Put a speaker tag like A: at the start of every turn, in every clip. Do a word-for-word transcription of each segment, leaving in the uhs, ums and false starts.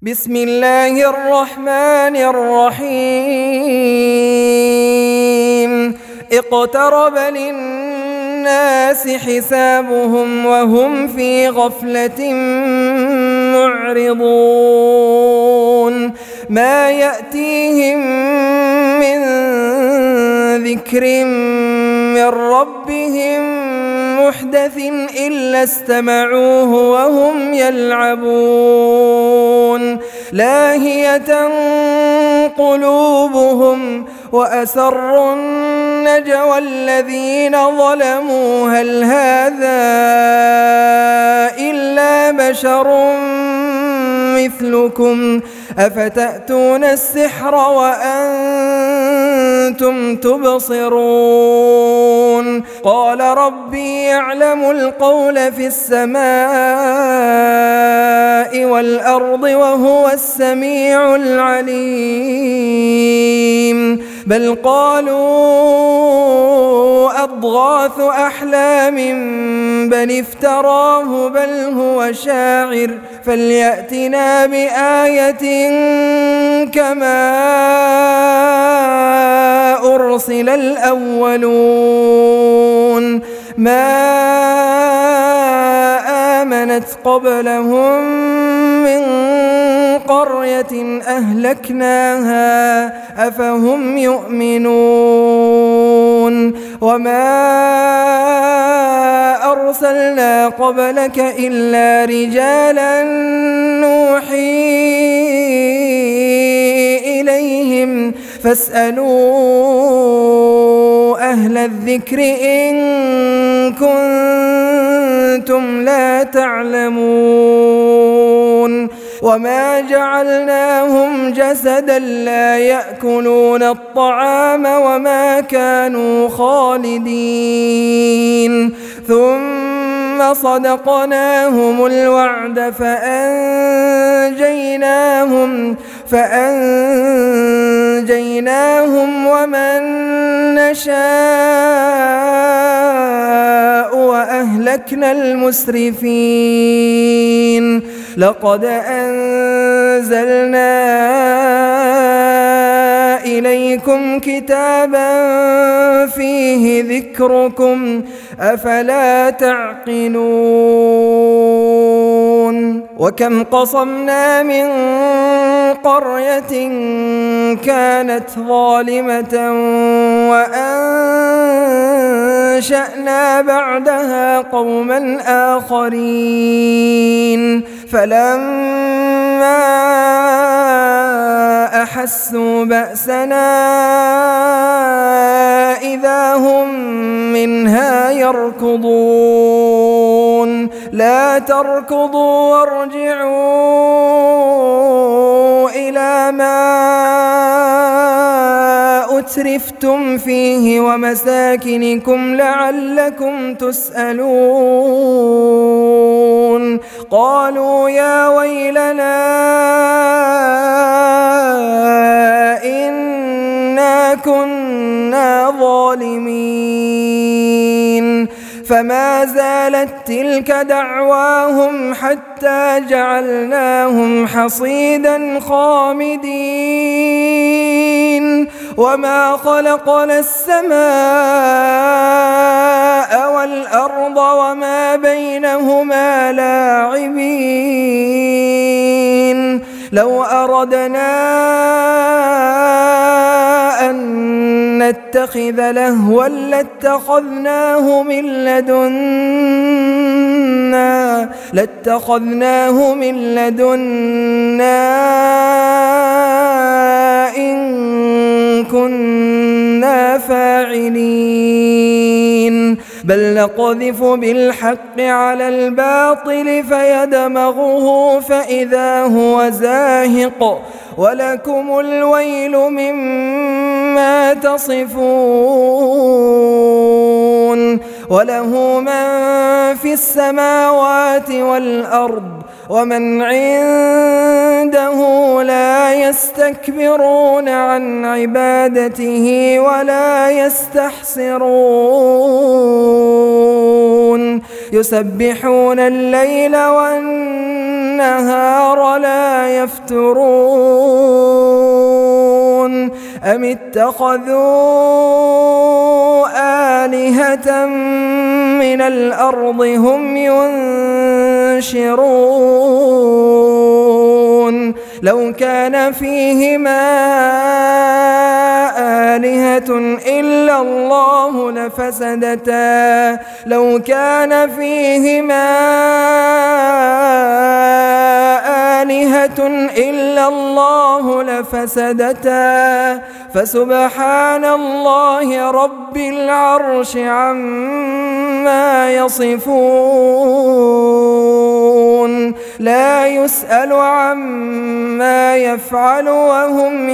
A: بسم الله الرحمن الرحيم اقترب للناس حسابهم وهم في غفلة معرضون ما يأتيهم من ذكر من ربهم محدث إلا استمعوه وهم يلعبون لاهية قلوبهم وأسروا النجوى الذين ظلموا هل هذا إلا بشر مثلكم أفتأتون السحر وأنتم تبصرون قال ربي يعلم القول في السماء والأرض وهو السميع العليم بل قالوا أضغاث أحلام بل افتراه بل هو شاعر فليأتنا بآية كما أرسل الأولون ما آمنت قبلهم من قرية أهلكناها أفهم يؤمنون وما أرسلنا قبلك إلا رجالا نوحي إليهم فاسألوا أهل الذكر إن كنتم لا تعلمون وما جعلناهم جسدا لا يأكلون الطعام وما كانوا خالدين ثم صدقناهم الوعد فأنجيناهم فأنجيناهم ومن نشاء وأهلكنا المسرفين لقد أنزلنا إليكم كتابا فيه ذكركم أفلا تعقلون وكم قصمنا من قرية كانت ظالمة وأنشأنا بعدها قوما آخرين فلما أحسوا بأسنا إذا هم منها يركضون لا تركضوا وارجعوا إلى ما أترفتم فيه ومساكنكم لعلكم تسألون قالوا يا ويلنا إنا كنا ظالمين فما زالت تلك دعواهم حتى جعلناهم حصيدا خامدين وما خلقنا السماء والأرض وما بينهما لاعبين لو أردنا أن نتخذ لهوا لاتخذناه من لدنا لاتخذناه من لدنا إن كنا فاعلين بل نقذف بالحق على الباطل فيدمغه فإذا هو زاهق ولكم الويل مما تصفون وله من في السماوات والأرض ومن عنده لا يستكبرون عن عبادته ولا يستحسرون يسبحون الليل والنهار لا يفترون أم اتخذوا آلهة من الأرض هم ينشرون لو كان فيهما آلهة إلا الله لفسدتا لو كان فيهما آلهة إلا الله لفسدتا فسبحان الله رب العرش عما يصفون لا يسأل عما يفعل وهم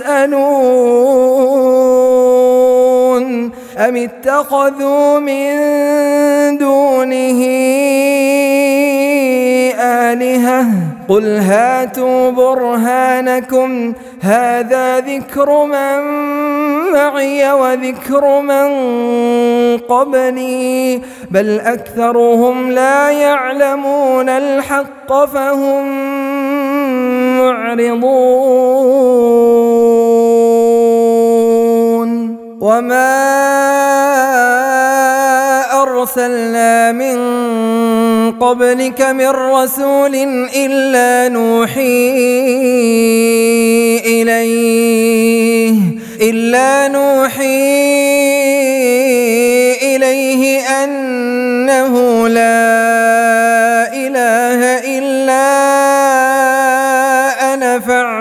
A: يسألون أم اتخذوا من دونه آلهة قل هاتوا برهانكم هذا ذكر من معي وذكر من قبلي بل أكثرهم لا يعلمون الحق فهم معرضون وما أرسلنا من قبلك من رسول إلا نوحي إليه إلا نوحي إليه أنه لا إله إلا أنا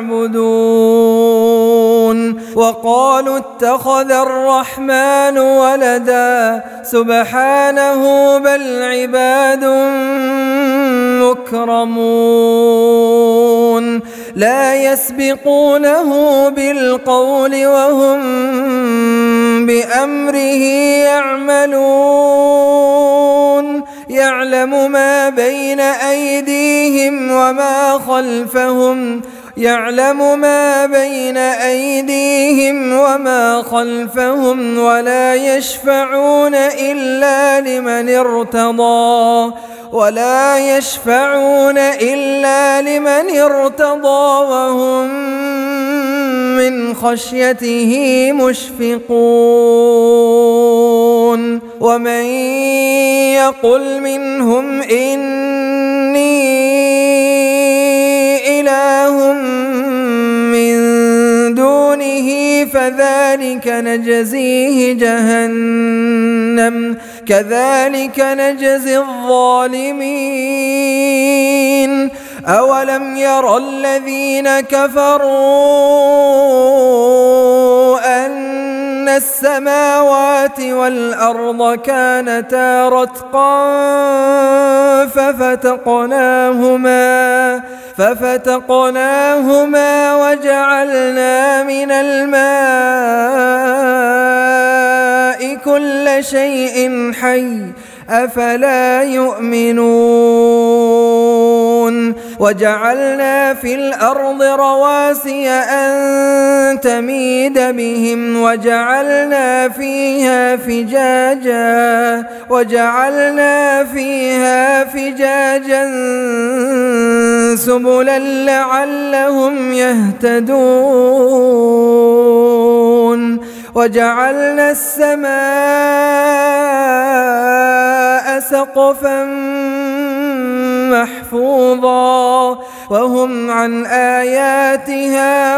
A: فاعبدون وقالوا اتخذ الرحمن ولدا سبحانه بل عباد مكرمون لا يسبقونه بالقول وهم بأمره يعملون يعلم ما بين أيديهم وما خلفهم يعلم ما بين أيديهم وما خلفهم ولا يشفعون إلا لمن ارتضى ولا يشفعون إلا لمن ارتضى وهم من خشيته مشفقون ومن يقل منهم إني إله من دونه فذلك نجزيه جهنم كذلك نجزي الظالمين أولم ير الذين كفروا أن السماوات والأرض كانتا رتقا ففتقناهما ففتقناهما وجعلنا من الماء كل شيء حي أفلا يؤمنون وجعلنا في الأرض رواسي أن تميد بهم وجعلنا فيها فجاجا وجعلنا فيها فجاجا سبلا لعلهم يهتدون وجعلنا السماء سقفا محفوظا وهم عن آياتها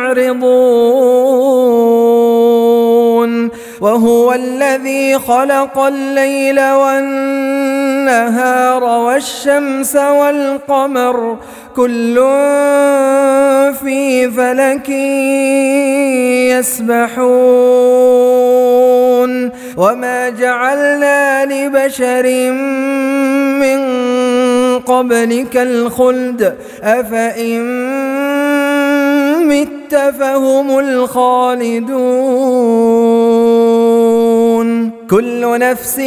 A: معرضون وهو الذي خلق الليل والنهار والشمس والقمر كل في فلك يسبحون وما جعلنا لبشر من قبلك الخلد أفإن مت فهم الخالدون كل نفس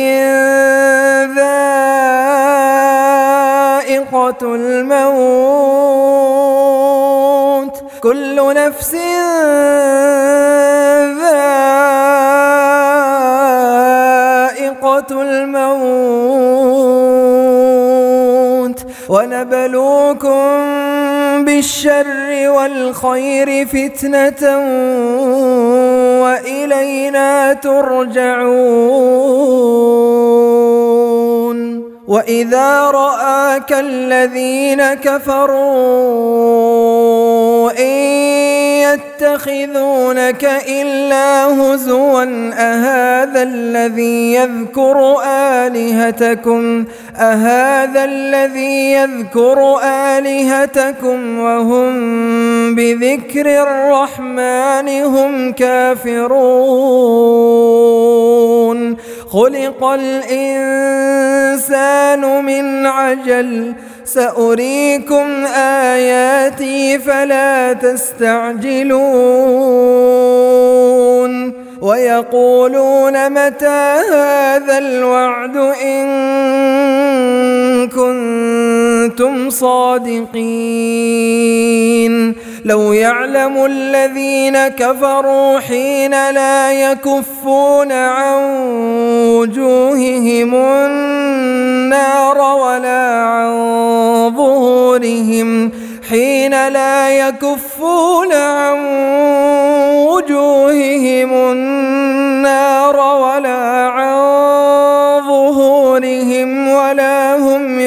A: ذائقة الموت كل نفس ذائقة الموت وَنَبْلُوكُم بِالشَّرِّ وَالْخَيْرِ فِتْنَةً وَإِلَيْنَا تُرْجَعُونَ وَإِذَا رَآكَ الَّذِينَ كَفَرُوا إِن يَتَّخِذُونَكَ إِلَّا هُزُوًا أَهَذَا الَّذِي يَذْكُرُ آلِهَتَكُمْ أَهَذَا الَّذِي يَذْكُرُ آلِهَتَكُمْ وَهُمْ بِذِكْرِ الرَّحْمَنِ هُمْ كَافِرُونَ خُلِقَ الْإِنسَانُ مِنْ عَجَلٍ سأريكم آياتي فلا تستعجلون ويقولون متى هذا الوعد إن كنتم صادقين لو يعلم الذين كفروا حين لا يكفون عن وجوههم النار ولا عن ظهورهم حين لا يكفون عن وجوههم النار ولا عن ظهورهم ولا هم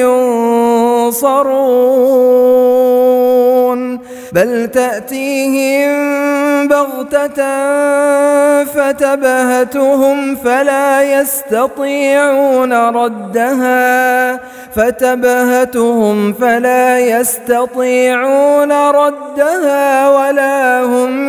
A: ينصرون بل تأتيهم بغتة فتبهتهم فلا يستطيعون ردها فتبهتهم فلا يستطيعون ردها ولا هم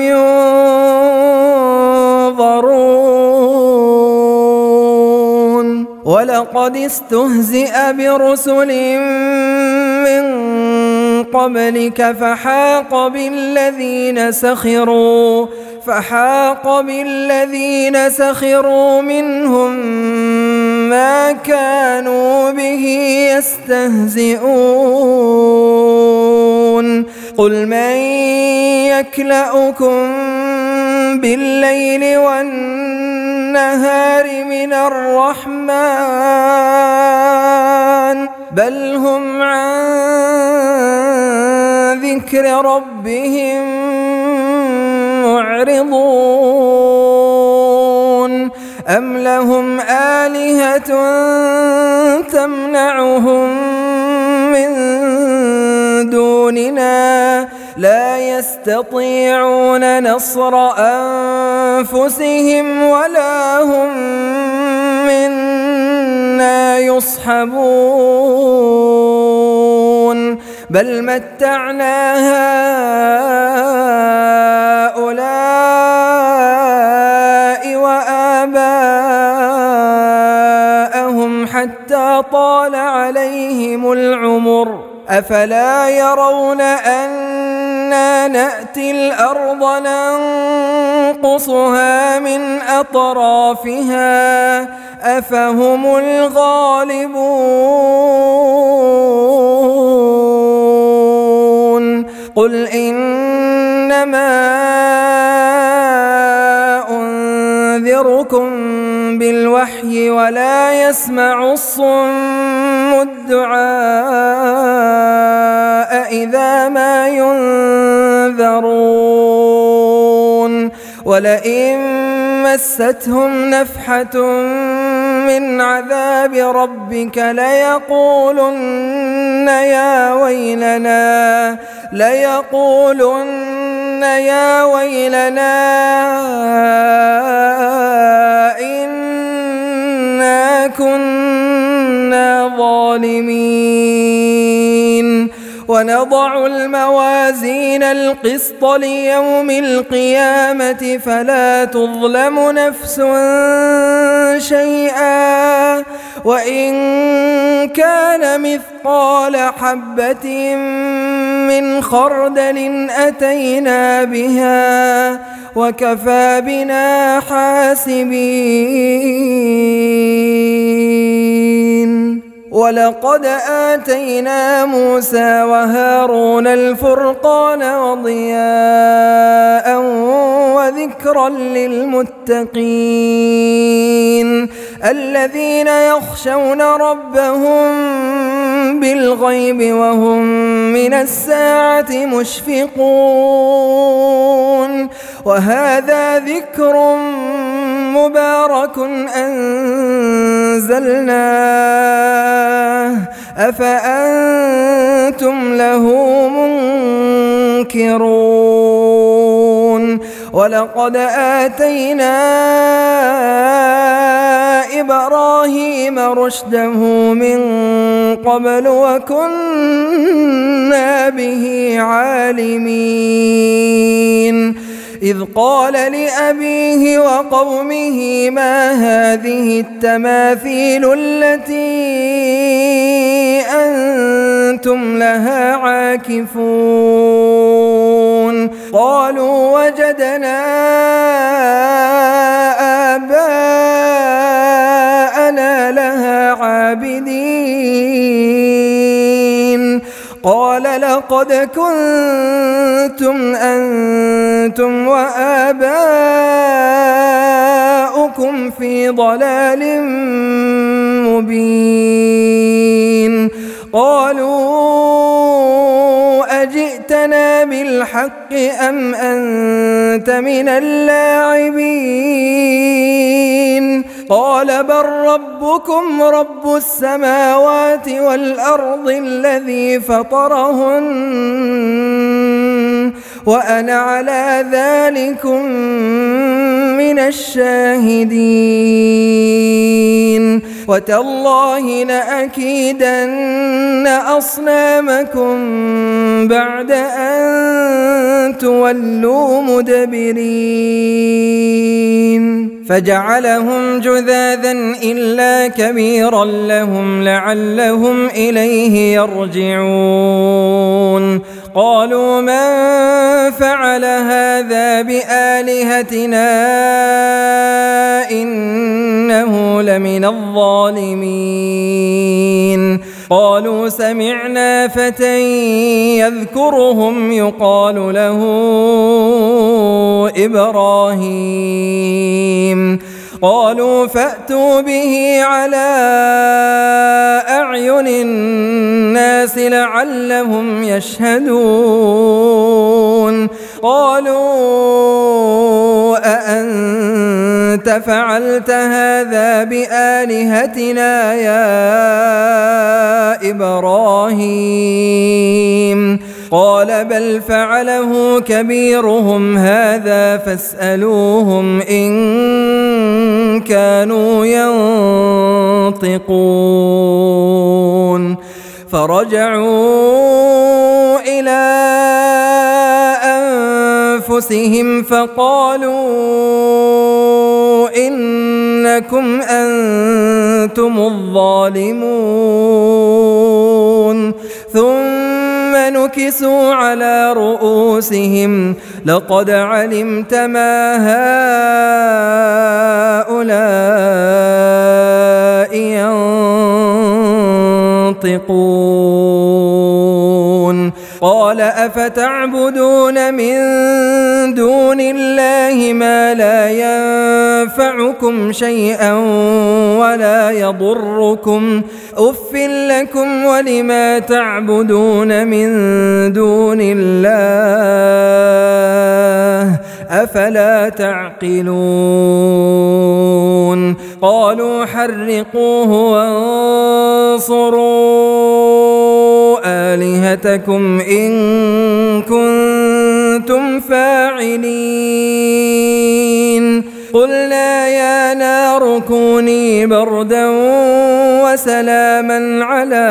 A: ينظرون ولقد استهزئ برسل من قبلك فحاق بالذين سخروا فحاق بالذين سخروا منهم ما كانوا به يستهزئون قل من يكلؤكم بالليل والنهار من الرحمن بل هم عن ذكر ربهم معرضون أم لهم آلهة تمنعهم من دوننا لا يستطيعون نصر أنفسهم ولا هم منا يصحبون بل متعنا هؤلاء وآباءهم حتى طال عليهم العمر أفلا يرون أنا نأتي الأرض ننقصها من أطرافها أفهم الغالبون قل إنما أنذركم بالوحي ولا يسمع الصم الدعاء إذا ما ينذرون ولئن مستهم نفحة من عذاب ربك ليقولن يا ويلنا ليقولن يا ويلنا إنا كنا ظالمين ونضع الموازين القسط ليوم القيامة فلا تظلم نفس شيئا وإن كان مثقال حبة من خردل أتينا بها وكفى بنا حاسبين ولقد آتينا موسى وهارون الفرقان وضياء وذكرا للمتقين الذين يخشون ربهم بالغيب وهم من الساعة مشفقون وهذا ذكر مبارك أنزلناه أفأنتم له منكرون ولقد آتينا إبراهيم رشده من قبل وكنا به عالمين إذ قال لأبيه وقومه ما هذه التماثيل التي أنتم لها عاكفون قالوا وجدنا آباءنا لها عابدين قال لقد كنتم أنتم وآباؤكم في ضلال مبين قالوا أجئتنا بالحق أم أنت من اللاعبين قال بل ربكم رب السماوات والأرض الذي فطرهن وأنا على ذلكم من الشاهدين وتالله لأكيدن أصنامكم بعد أن تولوا مدبرين فجعلهم جذاذا إلا كبيرا لهم لعلهم إليه يرجعون قالوا من فعل هذا بآلهتنا إنه لمن الظالمين قالوا سمعنا فتى يذكرهم يقال له إبراهيم قالوا فأتوا به على أعين الناس لعلهم يشهدون قالوا أأنت فعلت هذا بآلهتنا يا إبراهيم قال بل فعله كبيرهم هذا فاسألوهم إن كانوا ينطقون فرجعوا إلى أنفسهم فقالوا إنكم أنتم الظالمون ثم نكسوا على رؤوسهم لقد علمت ما هؤلاء ينطقون قال أفتعبدون من دون الله ما لا ينفعكم شيئا ولا يضركم أف لكم ولما تعبدون من دون الله أفلا تعقلون قالوا حرقوه وانصروا آلهتكم إن كنتم فاعلين قلنا يا نار كوني بردا وسلاما على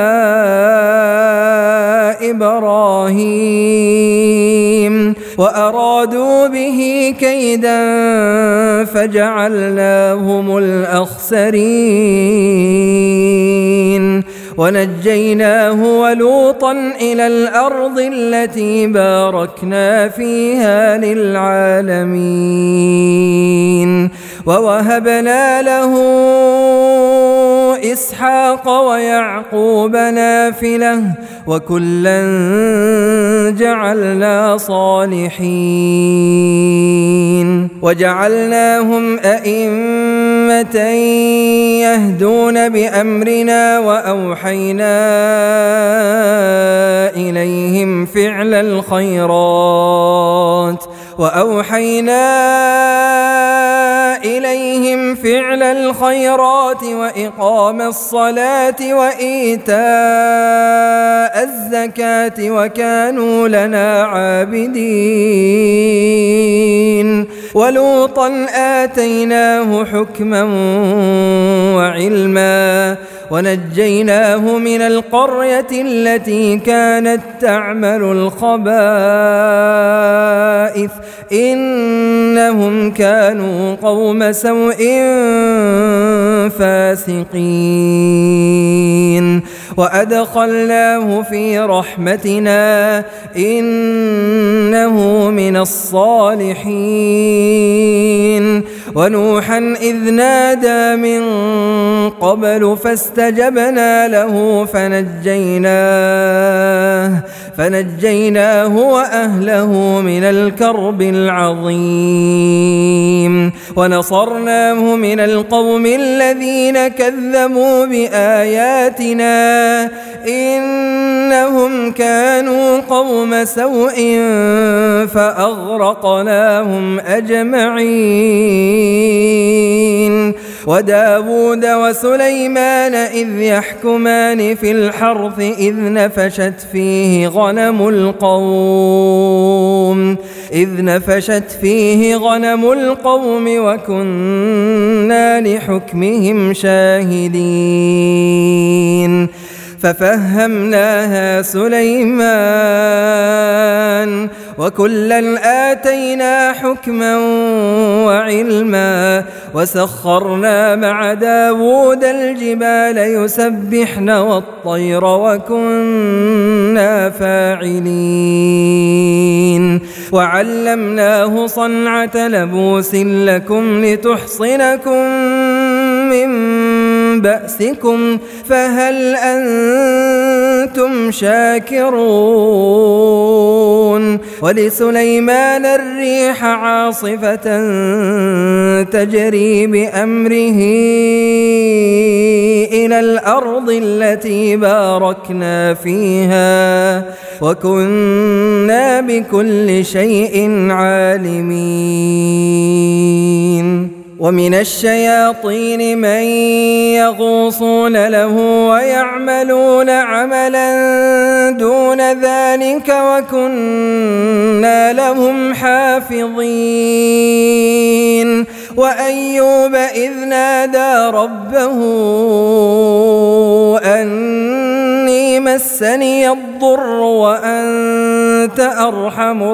A: إبراهيم وأرادوا به كيدا فجعلناهم الأخسرين ونجيناه ولوطا إلى الأرض التي باركنا فيها للعالمين ووهبنا له إسحاق ويعقوب نافلة وكلا جعلنا صالحين وجعلناهم أئمة يهدون بأمرنا وأوحينا إليهم فعل الخيرات وأوحينا إليهم فعل الخيرات وإقام الصلاة وإيتاء الزكاة وكانوا لنا عابدين ولوطا آتيناه حكما وعلما ونجيناه من القرية التي كانت تعمل الخبائث إنهم كانوا قوم سوء فاسقين وأدخلناه في رحمتنا إنه من الصالحين ونوحا إذ نادى من قبل فاستجبنا له فنجيناه فنجيناه وأهله من الكرب العظيم ونصرناه من القوم الذين كذبوا بآياتنا إنهم كانوا قوم سوء فأغرقناهم أجمعين وداود وسليمان إذ يحكمان في الحرث إذ نفشت فيه غنم القوم إذ نفشت فيه غنم القوم وكنا لحكمهم شاهدين ففهمناها سليمان وكلا آتينا حكما وعلما وسخرنا مع داود الجبال يسبحن والطير وكنا فاعلين وعلمناه صنعة لبوس لكم لتحصنكم من بأسكم فهل أنتم شاكرون ولسليمان الريح عاصفة تجري بأمره إلى الأرض التي باركنا فيها وكنا بكل شيء عالمين ومن الشياطين من يغوصون له ويعملون عملا دون ذلك وكنا لهم حافظين وأيوب إذ نادى ربه أني مسني الضر وأنت أرحم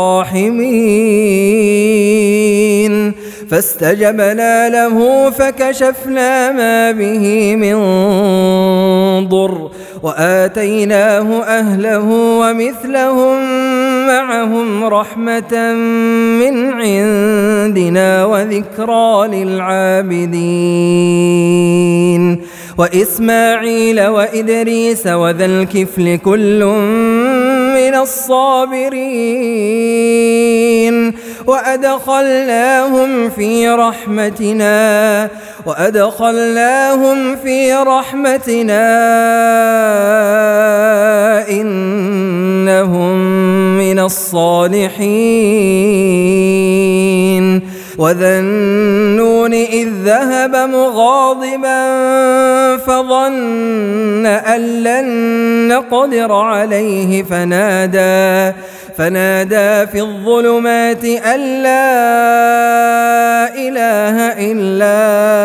A: الراحمين فاستجبنا له فكشفنا ما به من ضر وآتيناه أهله ومثلهم معهم رحمة من عندنا وذكرى للعابدين وإسماعيل وإدريس وذا الكفل كل من الصابرين وأدخلناهم في رحمتنا وأدخلناهم في رحمتنا إنهم من الصالحين وذا النون إذ ذهب مغاضبا فظن أن لن نقدر عليه فنادى فنادى في الظلمات أن لا إله إلا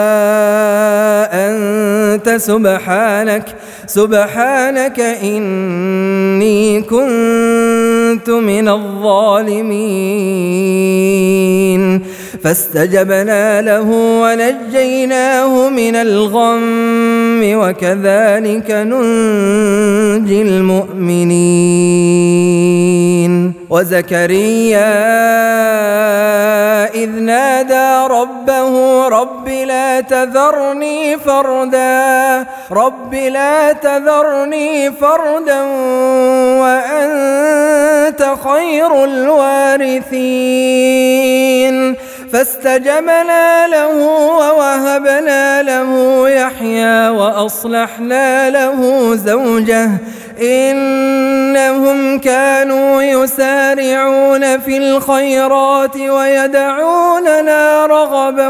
A: أنت سبحانك سبحانك إني كنت من الظالمين فاستجبنا له ونجيناه من الغم وكذلك ننجي المؤمنين وزكريا وإذ نادى ربه رب لا تذرني فردا رب لا تذرني فردا وأنت خير الوارثين فاستجبنا له ووهبنا له يحيى وأصلحنا له زوجه إنهم كانوا يسارعون في الخيرات ويدعوننا رغبا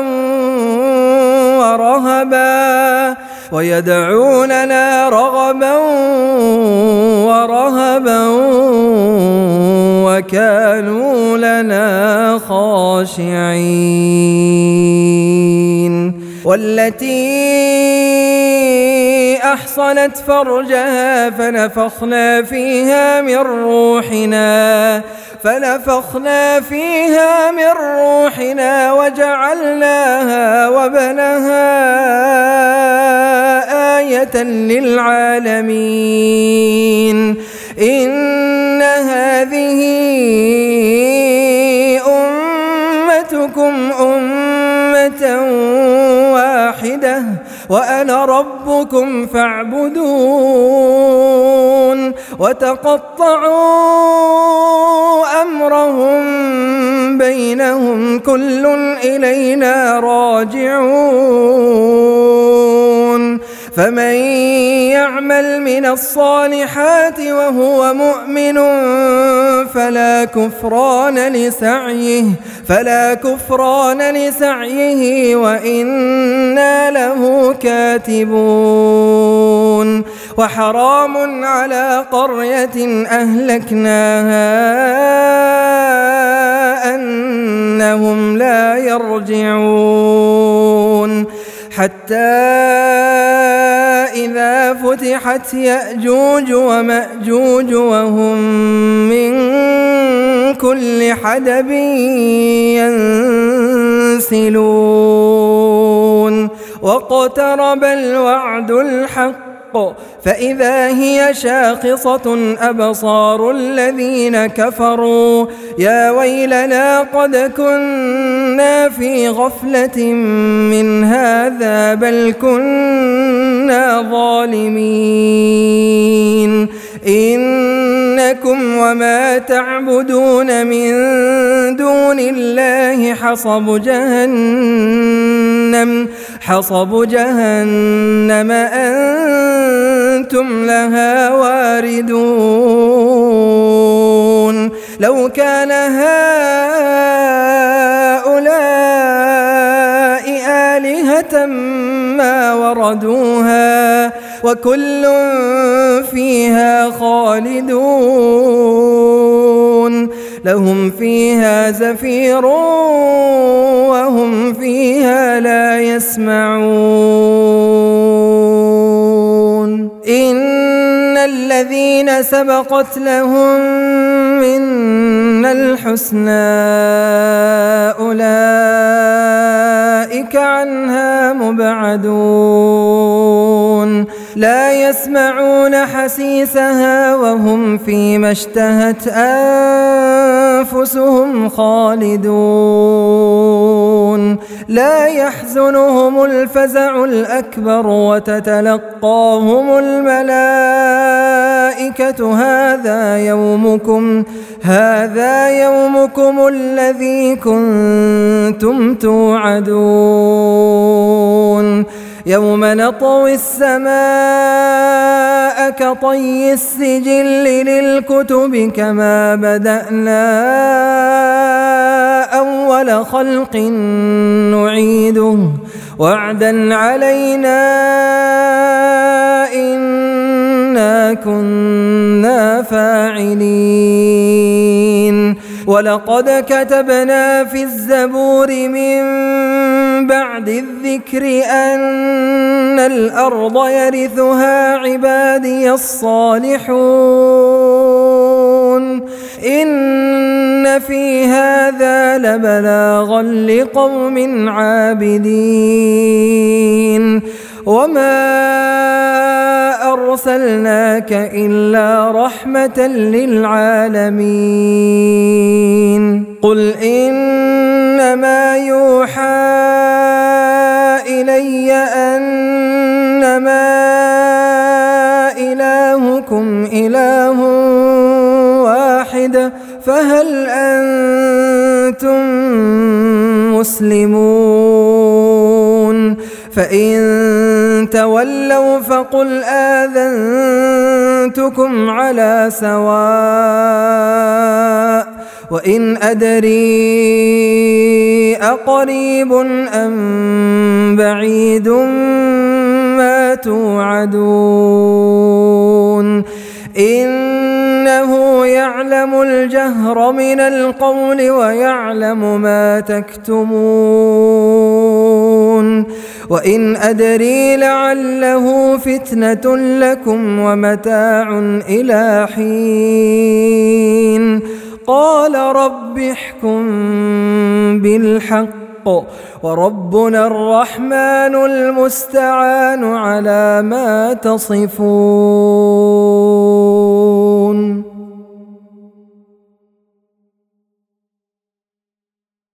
A: ورهبا ويدعوننا رغبا ورهبا وكانوا لنا خاشعين والتي أحصنت فرجها فنفخنا فيها من روحنا فنفخنا فيها من روحنا وجعلناها وبنها آية للعالمين إن هذه أمتكم أمة واحدة وأنا ربكم فاعبدون وتقطعوا أمرهم بينهم كل إلينا راجعون فمن يعمل من الصالحات وهو مؤمن فلا كفران لسعيه فلا كفران لسعيه وإنا له كاتبون وحرام على قرية أهلكناها أنهم لا يرجعون حتى إذا فتحت يأجوج ومأجوج وهم من كل حدب ينسلون واقترب الوعد الحق فإذا هي شاخصة أبصار الذين كفروا يا ويلنا قد كنا في غفلة من هذا بل كنا ظالمين إنكم وما تعبدون من دون الله حصب جهنم حصب جهنم أنتم لها واردون لو كان هؤلاء آلهة ما وردوها وكل فيها خالدون لهم فيها زفير وهم فيها لا يسمعون إن الذين سبقت لهم منا الحسنى أولئك عنها مبعدون لا يسمعون حسيسها وهم فيما اشتهت أنفسهم خالدون لا يحزنهم الفزع الأكبر وتتلقاهم الملائكة هذا يومكم هذا يومكم الذي كنتم توعدون يوم نطوي السماء كطي السجل للكتب كما بدأنا أول خلق نعيده وعدا علينا إنا كنا فاعلين ولقد كتبنا في الزبور من بعد الذكر أن الأرض يرثها عبادي الصالحون إن في هذا لبلاغا لقوم عابدين وما أرسلناك إلا رحمة للعالمين قل إنما مسلمون فإن تولوا فقل آذنتكم على سواء وإن أدري أقريب أم بعيد ما توعدون إنه يعلم الجهر من القول ويعلم ما تكتمون وإن أدري لعله فتنة لكم ومتاع إلى حين قال رب احكم بالحق وربنا الرحمن المستعان على ما تصفون.